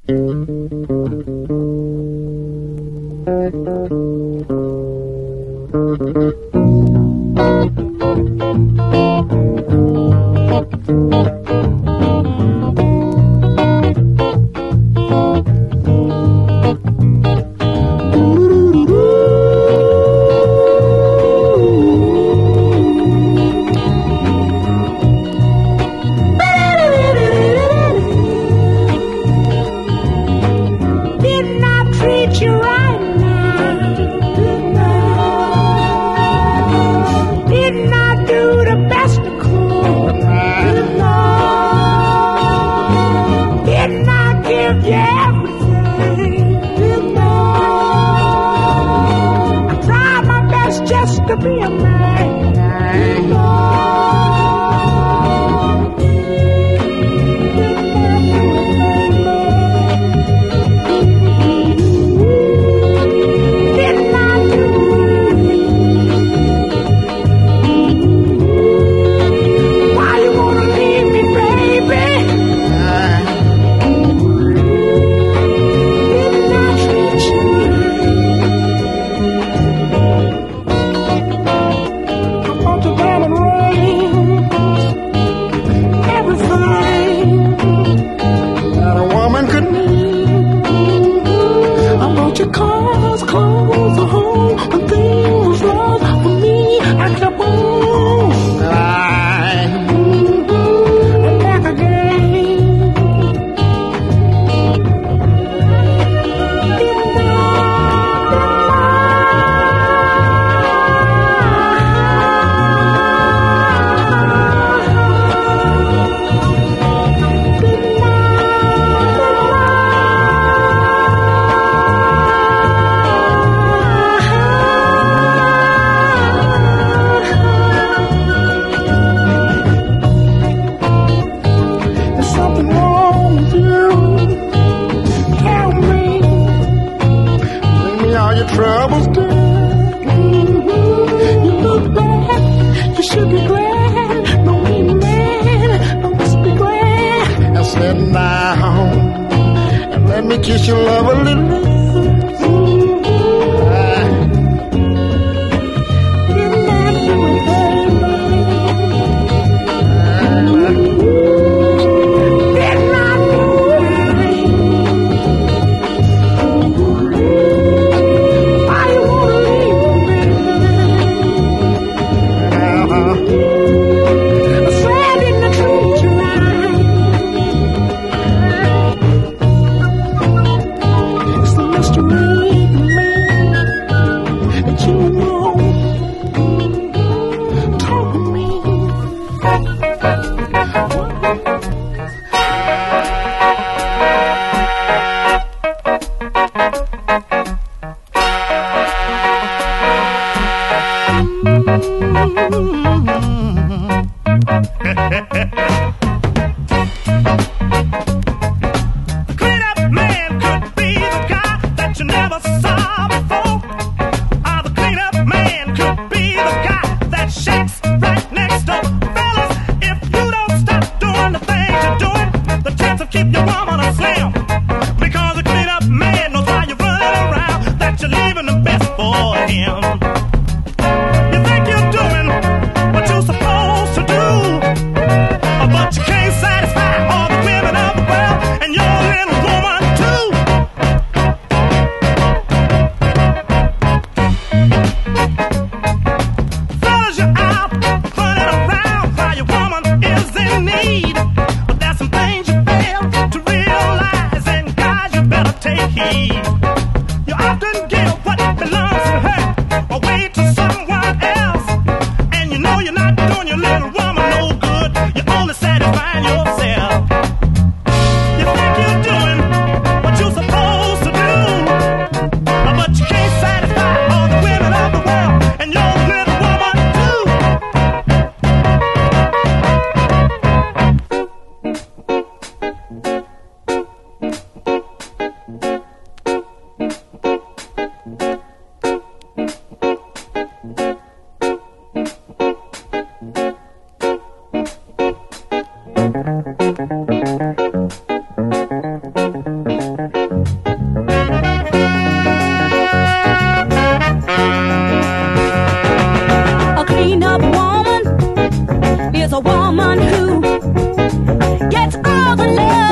It's the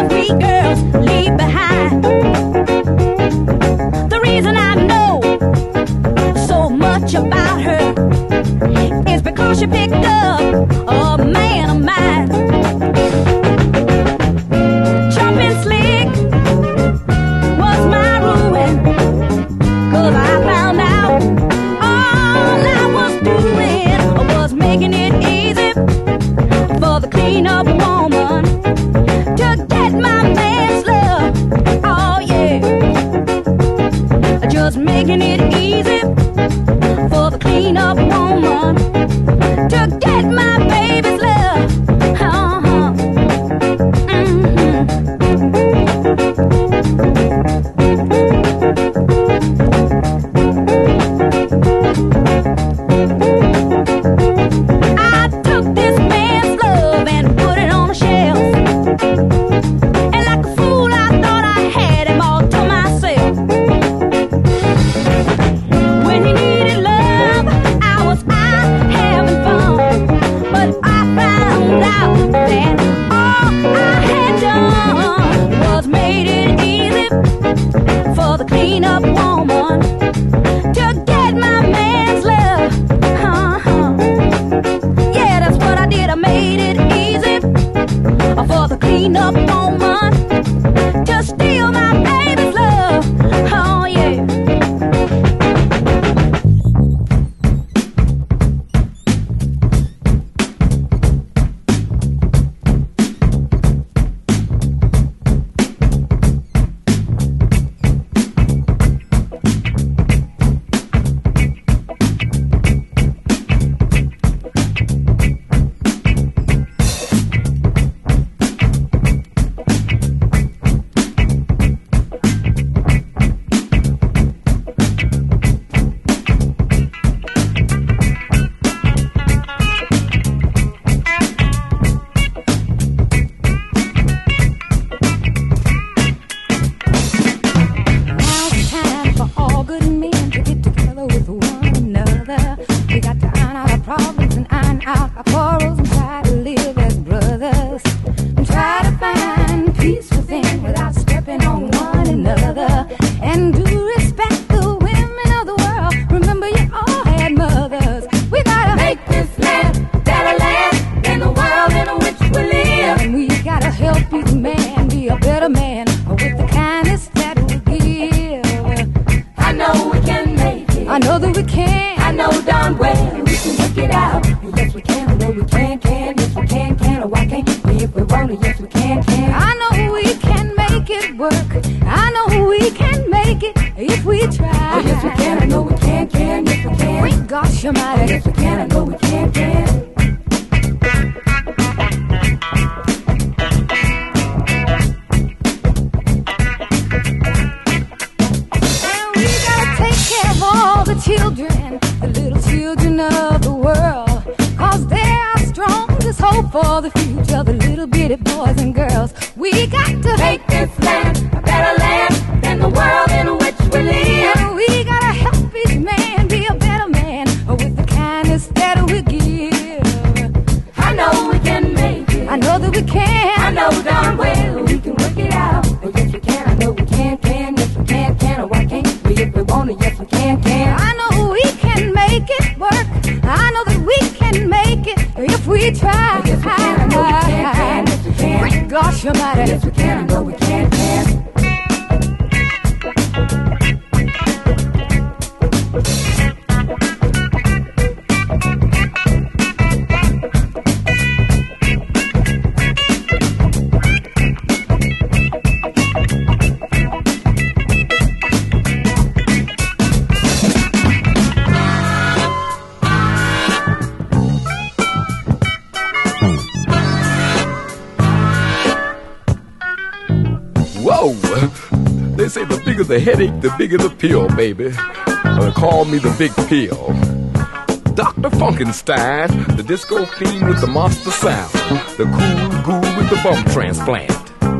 we girls leave behind. The reason I know so much about her is because she picked up a man of mine. Jumping slick was my ruin, 'cause I found out all I was doing was making it easy for the clean-up woman to get my man's love. Oh yeah, just making it easy for the clean-up woman to get my baby's love. I took this man's love and put it on a shelf, and like a fool I thought I had him all to myself. When he needed love, I was out having fun, but I found out that all I had done was made it easy for the clean-up woman to get my man's love. Yeah, that's what I did. I made it easy for the clean-up woman to steal my baby's love. Oh yeah. They say the bigger the headache, the bigger the pill, baby. Call me the big pill. Dr. Funkenstein, the disco fiend with the monster sound. The cool ghoul with the bum transplant.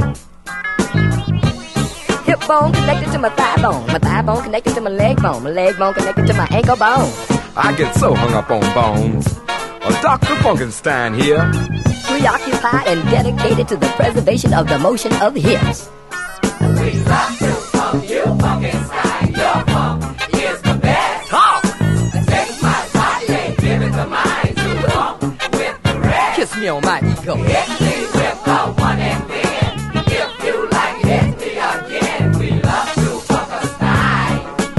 Hip bone connected to my thigh bone connected to my leg bone connected to my ankle bone. I get so hung up on bones. Dr. Funkenstein here. preoccupied and dedicated to the preservation of the motion of hips. We love to funk you, funkin' style. Your funk is the best. Talk! Take my body, give it to mine to funk with the rest. Kiss me on my ego. Hit me with the one and then. If you like, hit me again. We love to funk a style.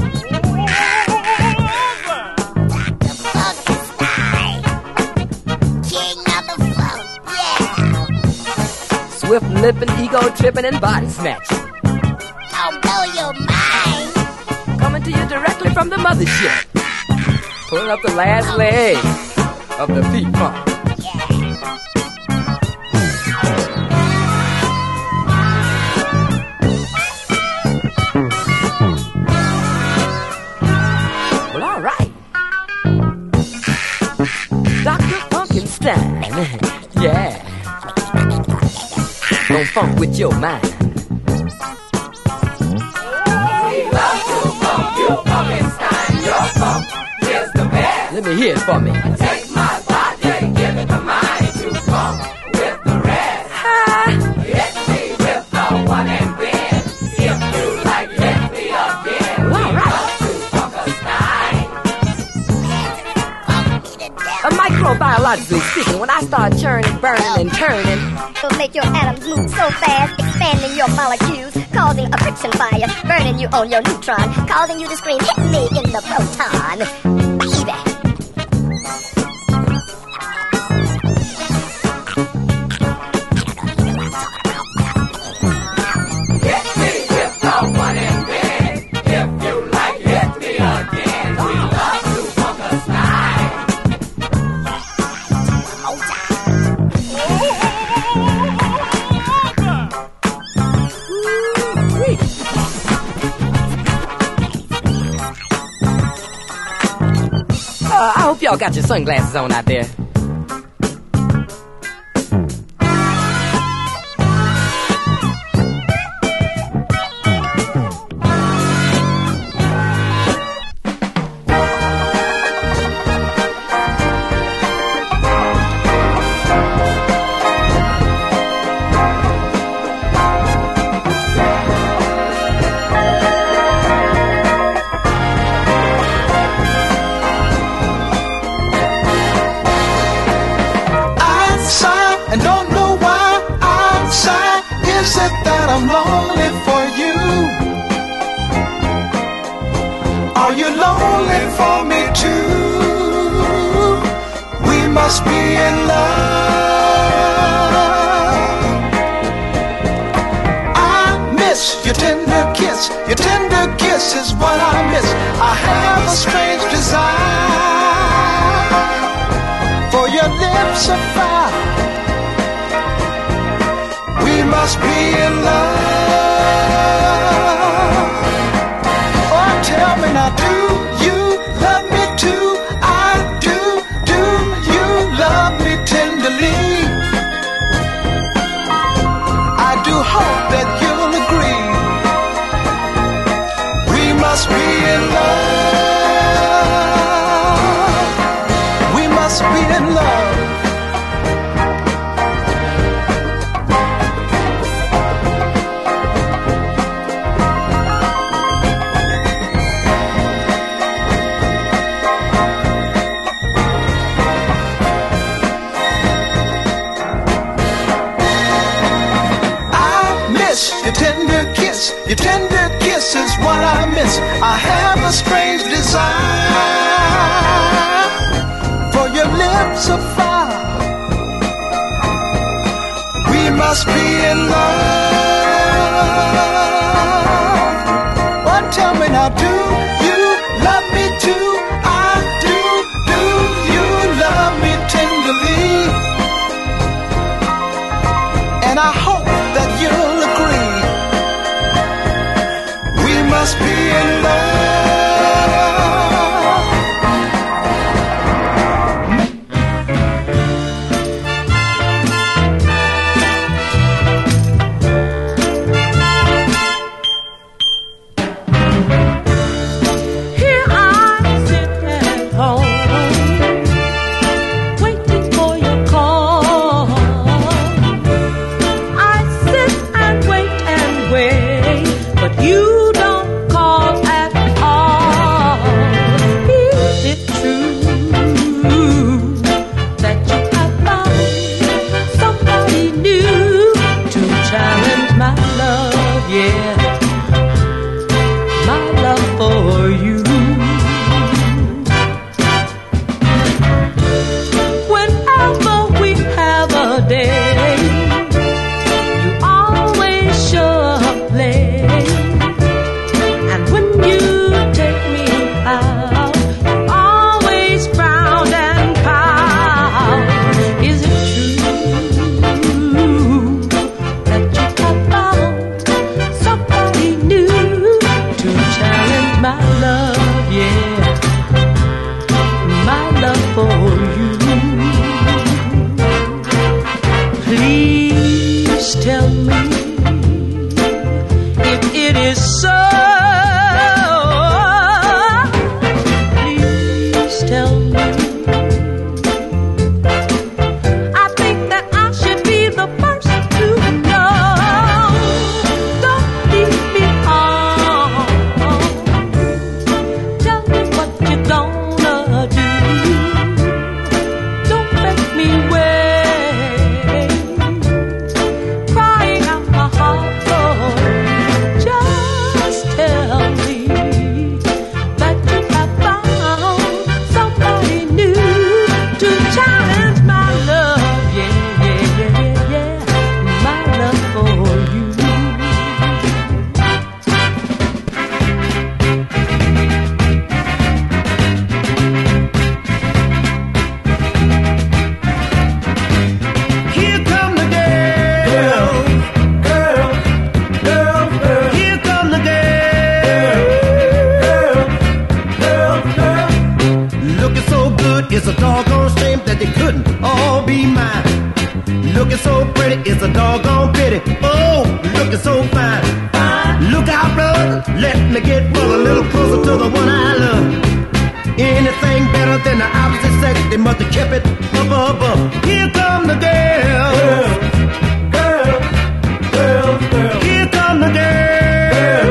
Swift lippin', ego trippin', and body snatching. I'll blow your mind. Coming to you directly from the mothership. Pulling up the last leg of the P-Funk. Well, all right. Dr. Funkenstein. Yeah. Don't funk with your mind. We love to funk you, funkin' style. Your funk is the best. Let me hear it for me. Take my body, give it to mine to funk with the rest. Hit me with the one and then. If you like, hit me again. We love to funk a style. Microbiologically speaking, when I start churning, burning, and turning, Will make your atoms move so fast, expanding your molecules, causing a friction fire, burning you on your neutron, causing you to scream, hit me in the proton. Baby. Hit me with the one and then. If you like, hit me again. We love to funk a style. I hope y'all got your sunglasses on out there. And don't know why I'm sad. Is it that I'm lonely for you? Are you lonely for me too? We must be in love. I miss your tender kiss. Your tender kiss is what I miss. I have a strange desire for your lips of fire. We must be in love. Oh, tell me now, do you love me too? I do. Do you love me tenderly? I do hope that you'll agree. We must be in love. We must be in love. Your tender kiss is what I miss. I have a strange desire for your lips of fire. We must be in love. Well, tell me now, do you love me too? I do. Do you love me tenderly? And I hope that you'll agree. We must be in love. pretty, it's a doggone pity. Oh, looking so fine. Look out, brother, let me get a little closer to the one I love. Anything better than the opposite sex, they must have kept it up above. Here come the girls. Girls, girls, girls. Here come the girls.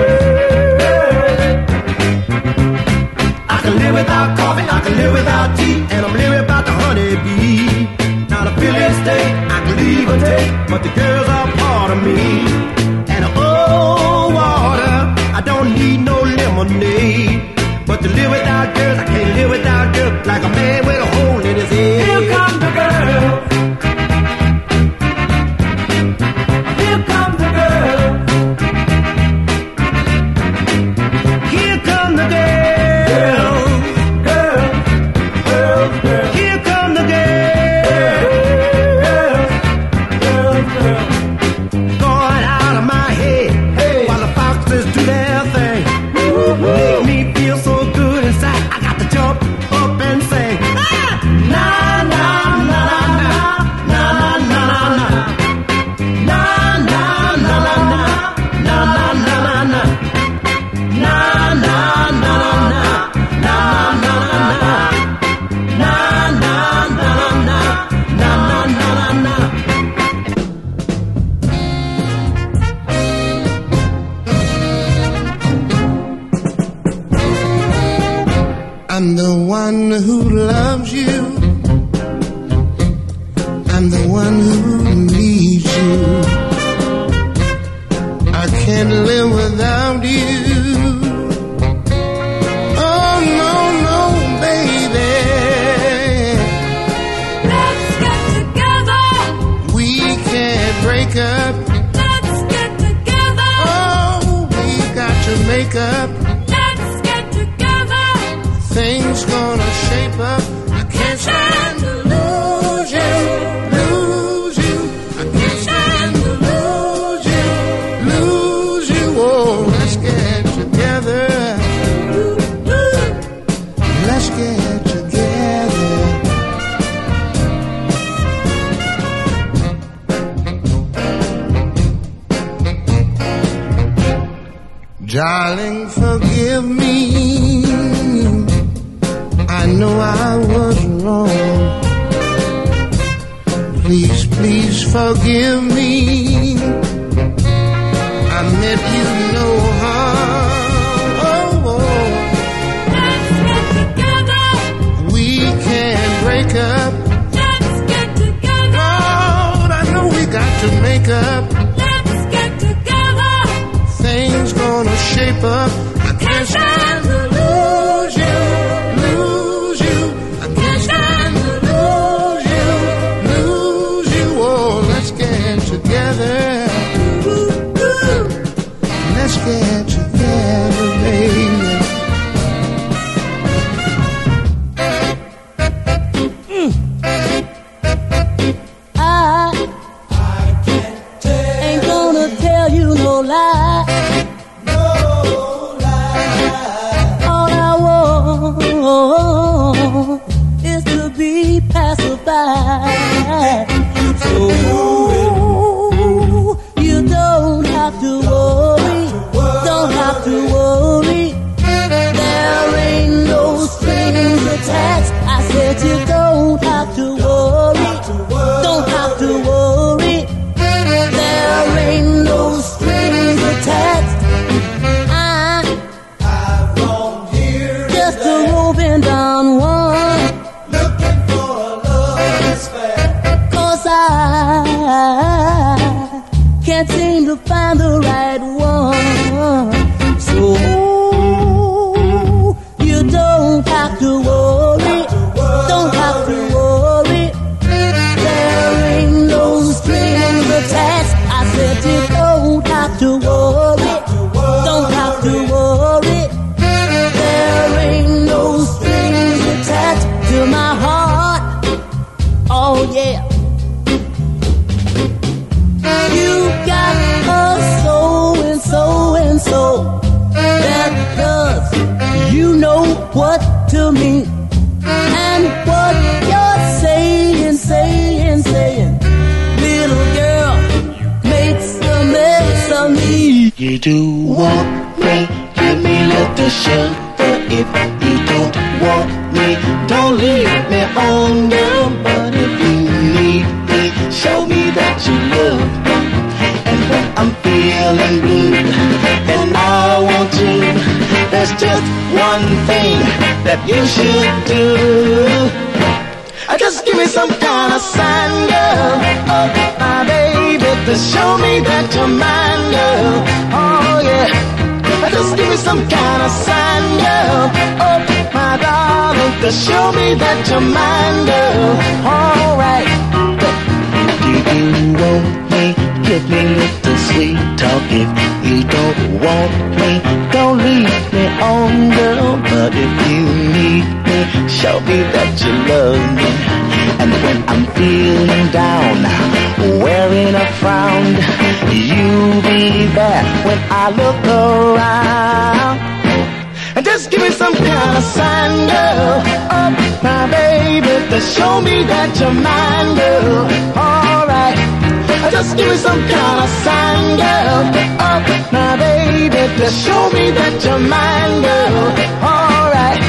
I can live without coffee, I can live without tea, and I'm living about the honeybee. Not a filling state, I can leave or take, but the girls are part of me. And oh, water, I don't need no lemonade. But to live without girls, I can't live without girls. Like a man with a hole in his head. Here comes the girl. Here comes the girl. Here come the girl. Girl, girl, girl. Here come the girl. Girl, girl. Going out of my head, hey, while the foxes do their thing. Make me feel so good inside. I got to jump up and sing. Na na na na na na na na na na na na na na na na na na I'm the one who loves you. I'm the one who needs you. I can't live without you. Oh, no, no, baby. Let's get together. We can't break up. Let's get together. Oh, we got to make up. Let's get together. Things gonna shape up. I can't stand to lose you, lose you. I can't stand to lose you, lose you. Oh, let's get together. Let's get together. Darling, forgive me. I know I was wrong. Please, please forgive me. I meant you no harm. Oh, oh. Let's get together. We can't break up. Let's get together. Lord, I know we got to make up. Let's get together. Things gonna shape up. I can't stand to lose you, lose you. I can't stand to lose you, lose you. Oh, let's get together. Let's get together, baby. I ain't gonna tell you no lie. All I want is to be pacified. So you don't have to worry, don't have to worry. There ain't no strings attached. I said you don't have to worry, don't have to worry. There ain't no strings attached. I'm just a roving Don Juan, Looking for a love that's fair. 'cause I can't seem to find the right one. So you don't have to worry, don't have to worry. There ain't no strings attached. I said you don't have to worry, don't have to worry. There ain't no strings attached to my heart. Oh yeah. You got a so that does you know what to me, and what you're saying, little girl, You do want me, give me little sugar. If you don't want me, don't leave me on, girl. But if you need me, show me that you love me. And when I'm feeling blue and I want you, there's just one thing that you should do. Just give me some kind of sign, girl. Oh, my baby, to show me that you're mine, girl. Oh, yeah. Just give me some kind of sign, girl. Oh, my darling, to show me that you're mine, girl. All right. If you want me, give me little sweet talk. If you don't want me, don't leave me on, girl. But if you need me, show me that you love me. And when I'm feeling down, wearing a frown, you'll be there when I look around. And just give me some kind of sign, girl. Oh, my baby, to show me that you're mine, girl. All right. Just give me some kind of sign, girl. Oh, my baby, to show me that you're mine, girl. All right.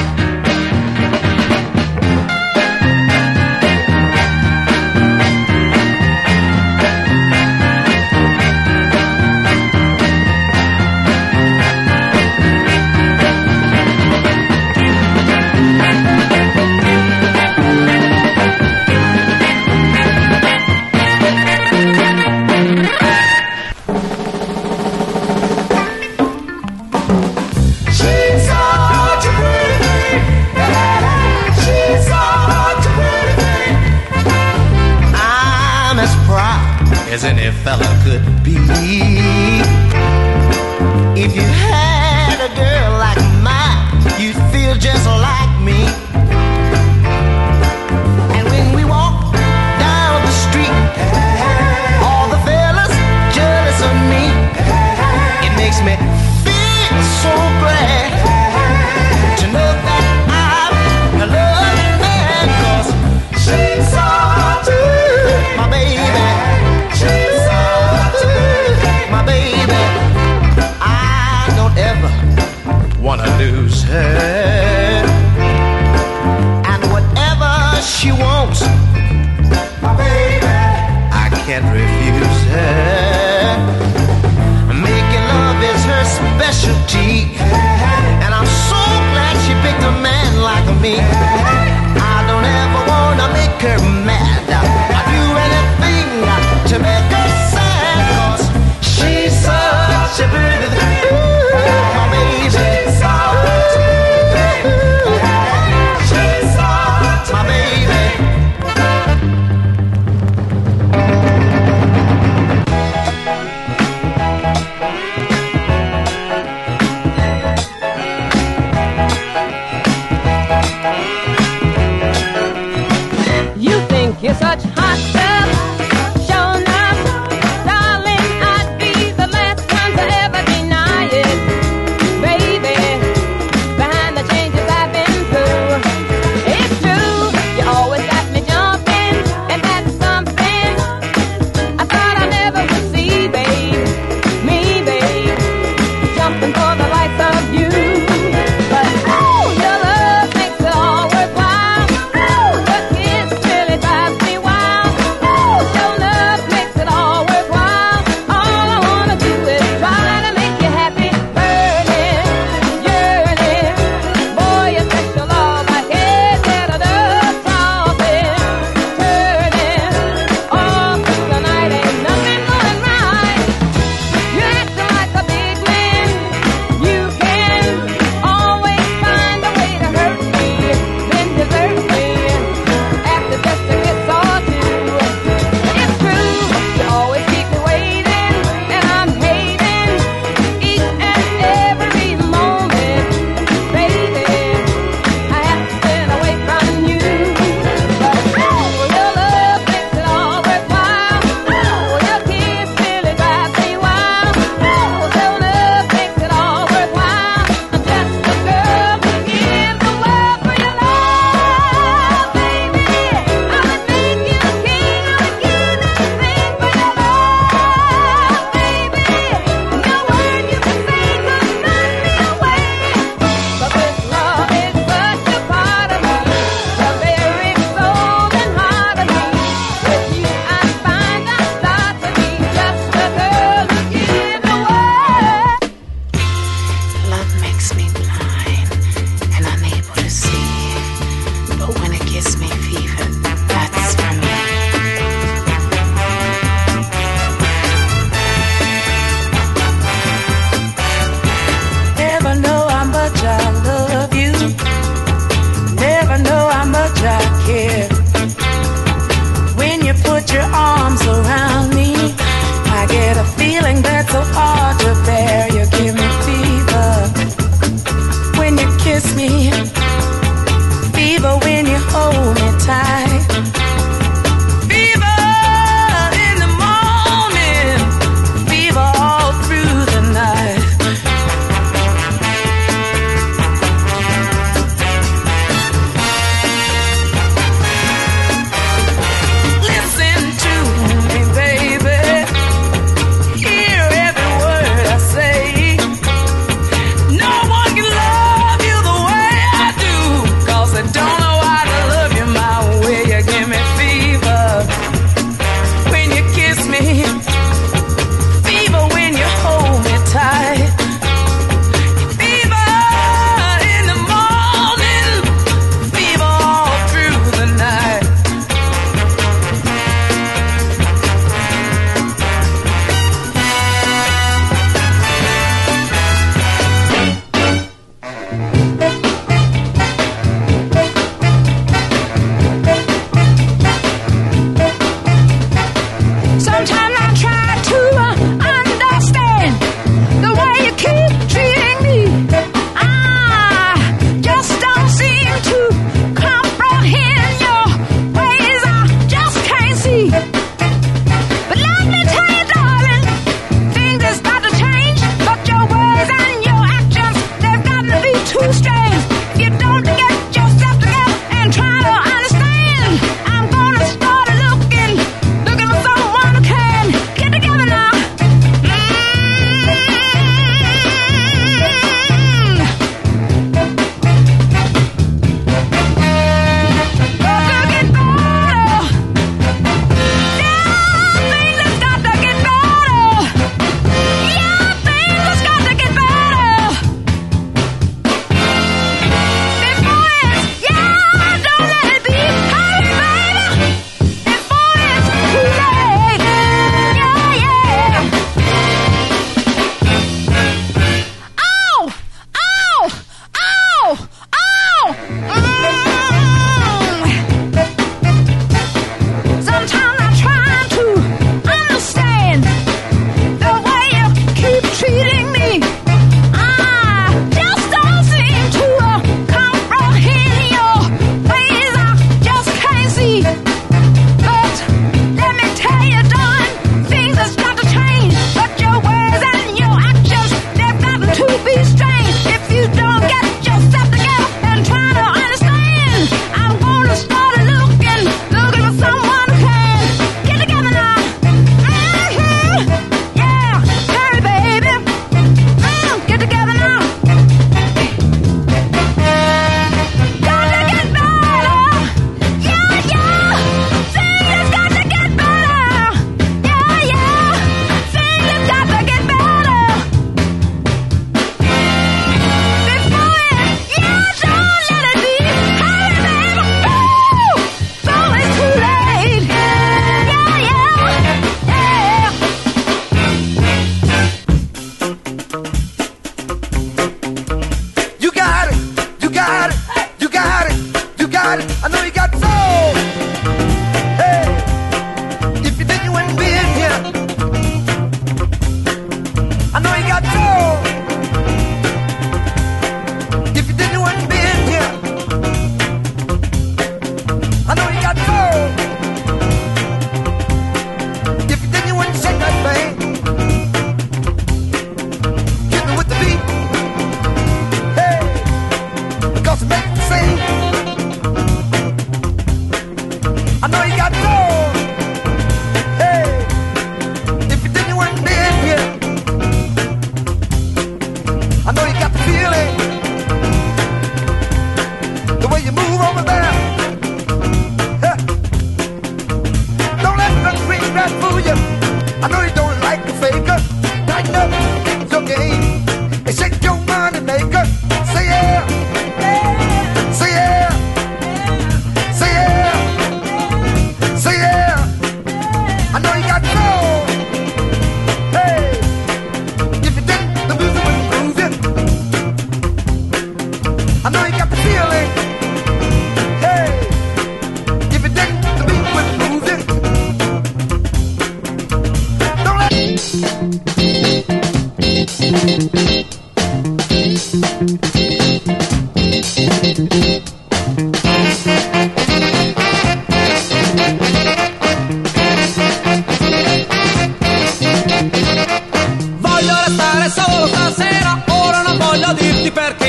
As any fella could be. If you had a girl like mine, you'd feel just like me. And when we walk down the street, all the fellas jealous of me. It makes me feel so glad to know that I'm a loving man, 'cause she's so good, my baby. My baby, I don't ever wanna lose her. And whatever she wants, my baby, I can't refuse her. Making love is her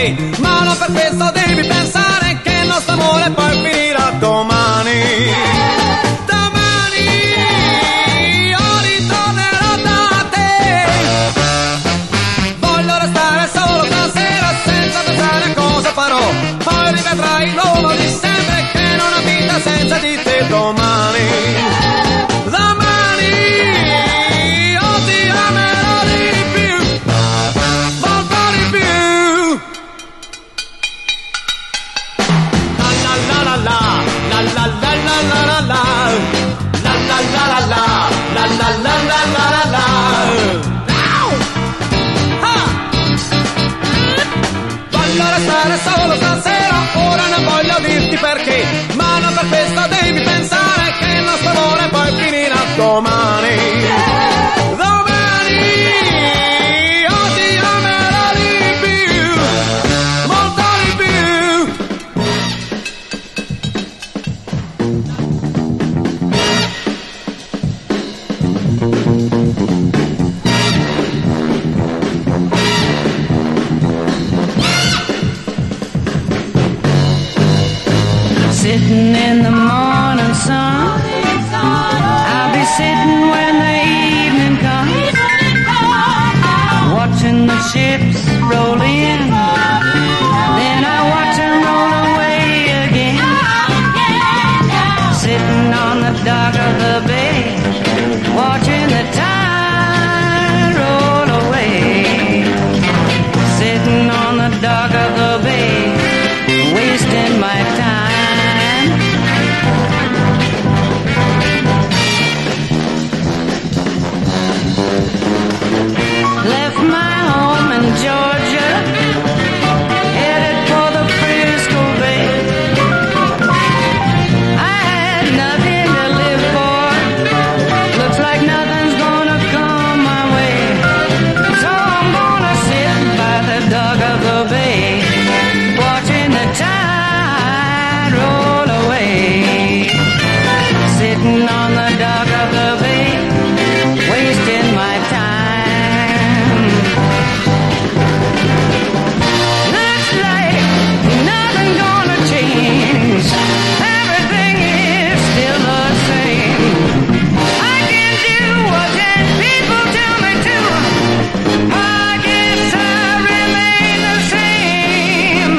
perché, ma non per questo devi pensare che il nostro amore poi finirà domani. Domani io ritornerò da te. Voglio restare solo stasera senza pensare a cosa farò. Poi rivedrai l'uomo di sempre che non ha vita senza di te domani. Domani io ti amerò di più, molto di più. La la la la la, la la la la la la, la la la la la, la la la la la la. Voglio restare solo stasera, ora non voglio dirti perché, ma non per questo devi pensare che il nostro amore poi finirà domani. Domani io ti amerò di più, molto di più. Sitting in the morning sun, I'll be sitting when the evening comes, watching the ships roll in, then I watch them roll away again. Sitting on the dock of the bay, watching the tide roll away. Sitting on the dock of the bay, wasting my time. Left my home in Georgia, headed for the Frisco Bay. I had nothing to live for, looks like nothing's gonna come my way. So I'm gonna sit by the dock of the bay, watching the tide roll away. Sitting on the dock of the bay, wasting my time. Looks like nothing gonna change. Everything is still the same. I can do what 10 people tell me to. I guess I remain the same.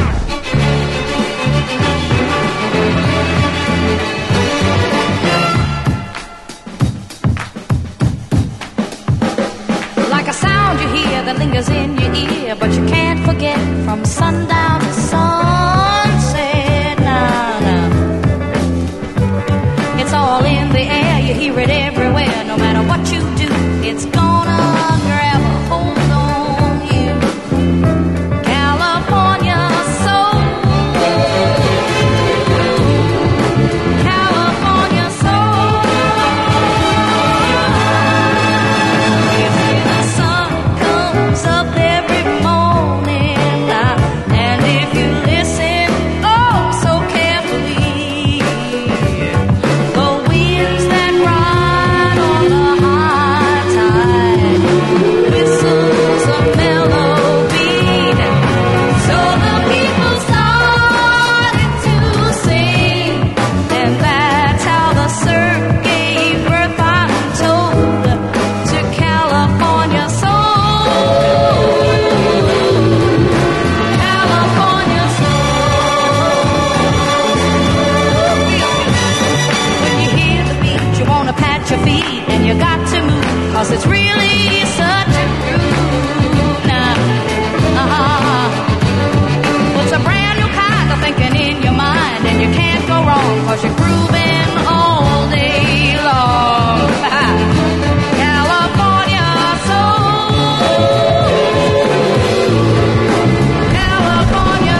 Like a sound you hear that lingers in your ear, but you can't forget from sundown to sunset. Nah, nah. It's all in the air, you hear it everywhere. No matter what you do, it's gonna grab a hold on you. California soul, California soul. You see the sun comes up every morning, and if you listen, oh, so carefully, the winds that ride on the high tide whistles a melody. So the people started to sing, and that's how the surf gave birth, I'm told, to California soul. California soul. When you hear the beat, you wanna pat your feet, and you got to move, 'cause it's really such a groove now. It's a brand new kind of thinking in your mind, and you can't go wrong, 'cause you're grooving all day long. California soul, California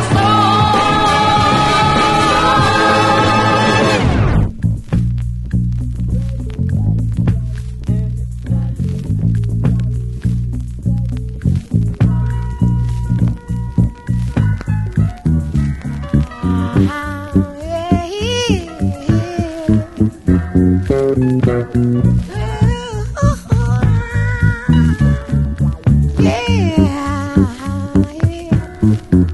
Yeah.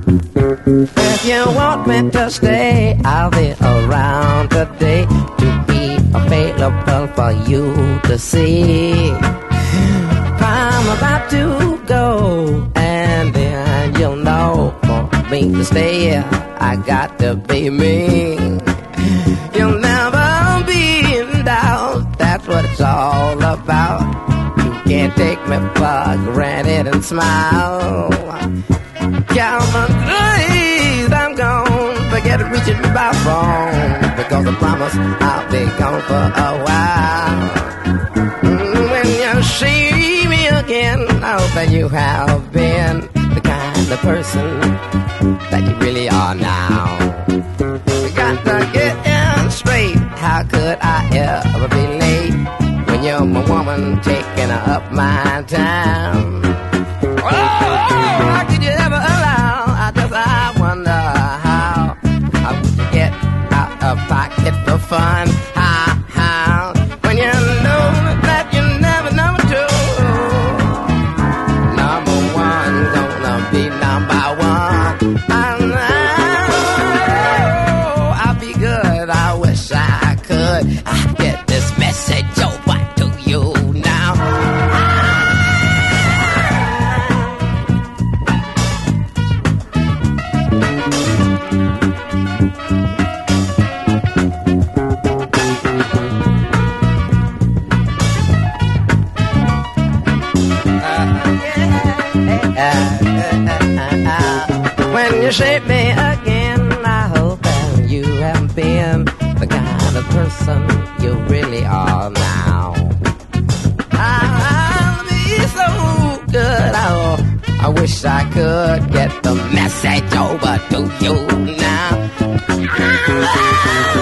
you want me to stay, I'll be around today to be available for you to see. I'm about to go, and then you'll know for me to stay, I got to be me. You'll never be in doubt, that's what it's all about. You can't take me for granted and smile. Count my days, I'm gone. Forget reaching me by phone, because I promise I'll be gone for a while. When you see me again, I hope that you have been the kind of person that you really are now. We got to get in straight. How could I ever be late when you're my woman taking up my time? How could you ever allow? I wonder how would you get out of pocket for fun? How when you know that you never number two. Number one gonna be number one. I know I'll be good. I wish I could get this message over to you now. When you shape me again, I hope that you have been the kind of person you really are now. I'll be so good. I wish I could get the message over to you now.